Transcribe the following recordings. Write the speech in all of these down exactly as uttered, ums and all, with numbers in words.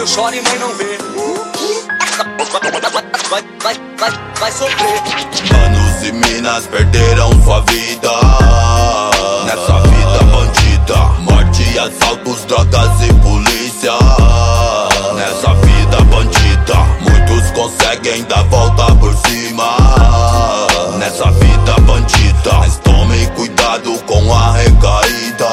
Filho chora e mãe não vê. Vai, vai, vai, vai sofrer. Manos e minas perderam sua vida nessa vida bandida. Morte, assaltos, drogas e polícia. Nessa vida bandida, muitos conseguem dar volta por cima. Nessa vida bandida, mas tome cuidado com a recaída.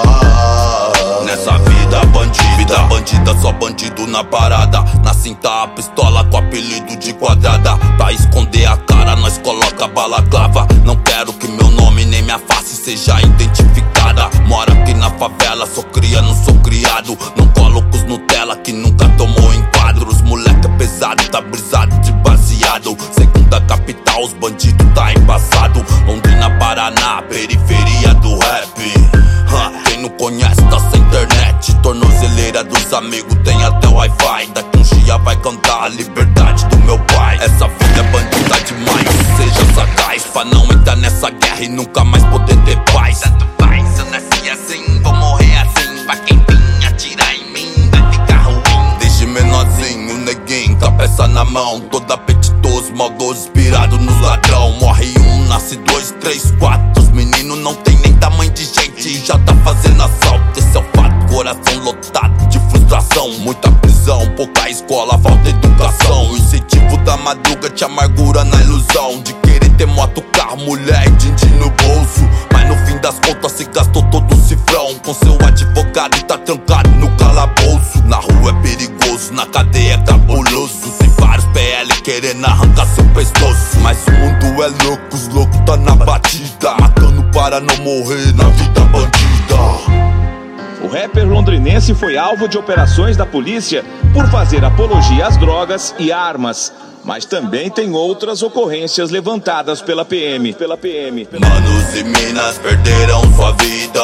Nessa vida bandida, vida bandida, só bandido na parada. Na cinta a pistola com apelido de quadrada. Pra esconder a cara nós coloca balaclava. Não quero que meu nome nem minha face seja identificada. Moro aqui na favela, sou cria, não sou criado. Não colo com os Nutella que nunca tomou enquadro. Os moleque é pesado, tá brisado de baseado. Segunda capital, os bandidos tá embaçado. Londrina, Paraná, periferia do rap. Quem não conhece tá sem internet. Tornozeleira dos amigos, tem até o Wi-Fi. Daqui um dia vai cantar a liberdade do meu pai. Essa vida é bandida demais, seja sagaz pra não entrar nessa guerra e nunca mais poder ter paz. Tanto faz, eu nasci assim, vou morrer assim. Pra quem vir atirar em mim, vai ficar ruim. Desde menorzinho, neguinho, com a peça na mão. Todo apetitoso, maldoso, inspirado no ladrão. Morre um, nasce dois, três, quatro. Os meninos não tem nem tamanho de gente e já tá fazendo assalto. Esse é o fato, coração lotado de frustração. Muita prisão, pouca escola, falta educação. O incentivo da madruga te amargura na ilusão de querer ter moto, carro, mulher e din-din no bolso. Mas no fim das contas se gastou todo o cifrão com seu advogado e tá trancado no calabouço. Na rua é perigoso, na cadeia é cabuloso. Tem vários P L querendo arrancar seu pescoço. Mas o mundo é louco, os loucos tá na batida, matando para não morrer na vida bandida. O rapper londrinense foi alvo de operações da polícia por fazer apologia às drogas e armas. Mas também tem outras ocorrências levantadas pela P M. Pela P M. Manos e minas perderam sua vida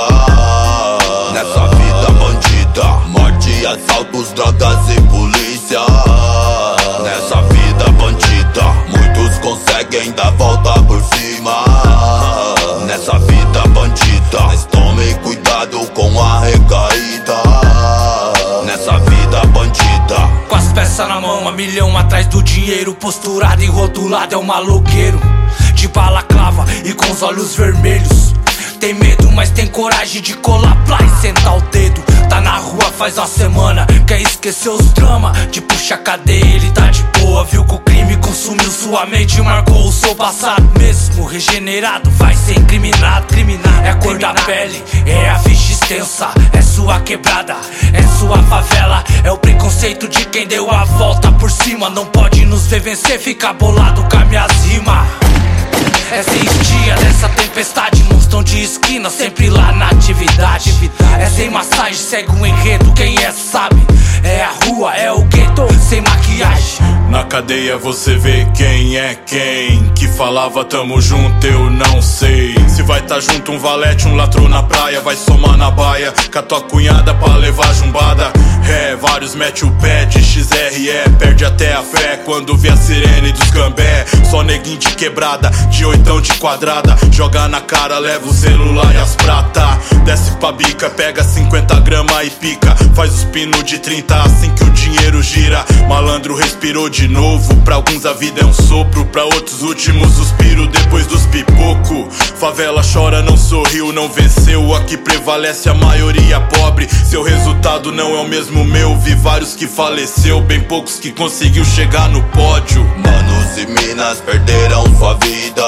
nessa vida bandida. Morte, assaltos, drogas e polícia. Nessa vida bandida, muitos conseguem dar volta por cima. Nessa vida bandida, mas tome cuidado com a recaída. Nessa vida bandida, com as peças na mão, a milhão atrás do dinheiro. Posturado e rotulado é um maloqueiro, de balaclava e com os olhos vermelhos. Tem medo, mas tem coragem de colar plá e sentar o dedo. Tá na rua faz uma semana, quer esquecer os dramas. De puxa cadeia, ele tá de boa. Viu que o crime consumiu sua mente, marcou o seu passado. Mesmo regenerado, vai ser incriminado. Criminado. É a cor da pele, é a ficha extensa. É sua quebrada, é sua favela. É o preconceito de quem deu a volta por cima. Não pode nos ver vencer, fica bolado com as minhas rimas. É seis dias dessa tempestade, monstão de esquina, sempre lá na atividade. É sem massagem, segue um enredo, quem é sabe. É a rua, é o gueto, sem maquiagem. Na cadeia você vê quem é quem. Que falava tamo junto, eu não sei. Se vai tá junto um valete, um latro na praia. Vai somar na baia, com a tua cunhada pra levar jumbada. É, vários mete o pé de X R E. Perde até a fé quando vê a sirene dos cambé. Só neguinho de quebrada, de oitão de quadrada. Joga na cara, leva o celular e as prata. Desce pra bica, pega cinquenta gramas e pica. Faz os pinos de trinta assim que o dinheiro gira. Malandro respirou de novo. Pra alguns a vida é um sopro, pra outros últimos suspiro depois dos pipoco. Favela chora, não sorriu, não venceu. Aqui prevalece a maioria pobre. Seu resultado não é o mesmo meu. Vi vários que faleceu, bem poucos que conseguiu chegar no pódio. Manos e minas perderam sua vida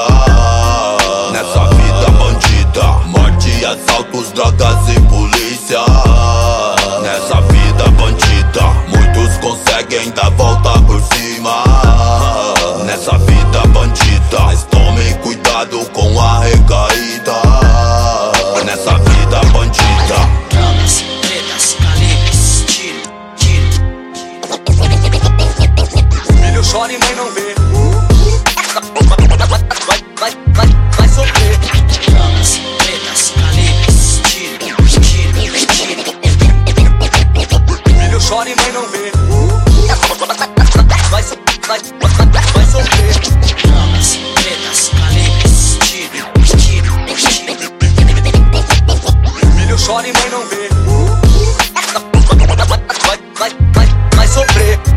nessa vida bandida. Morte, assaltos, drogas e polícia. Nessa vida bandida, muitos conseguem dar volta por cima. Nessa vida bandida, mas tome cuidado com a recaída. Nessa vida bandida, Drogas, tretas, calibres, tiro, tiro. Filho chora e mãe não vê. Vai, vai, vai, vai sofrer. Drogas, tretas, calibres, tiro, tiro, tiro. Filho chora e mãe não vê. Vai, vai, vai, vai sofrer. Drogas, tretas, calibres, tiro, tiro, tiro. Filho chora e mãe não vê. Vai, vai, vai, vai, vai sofrer.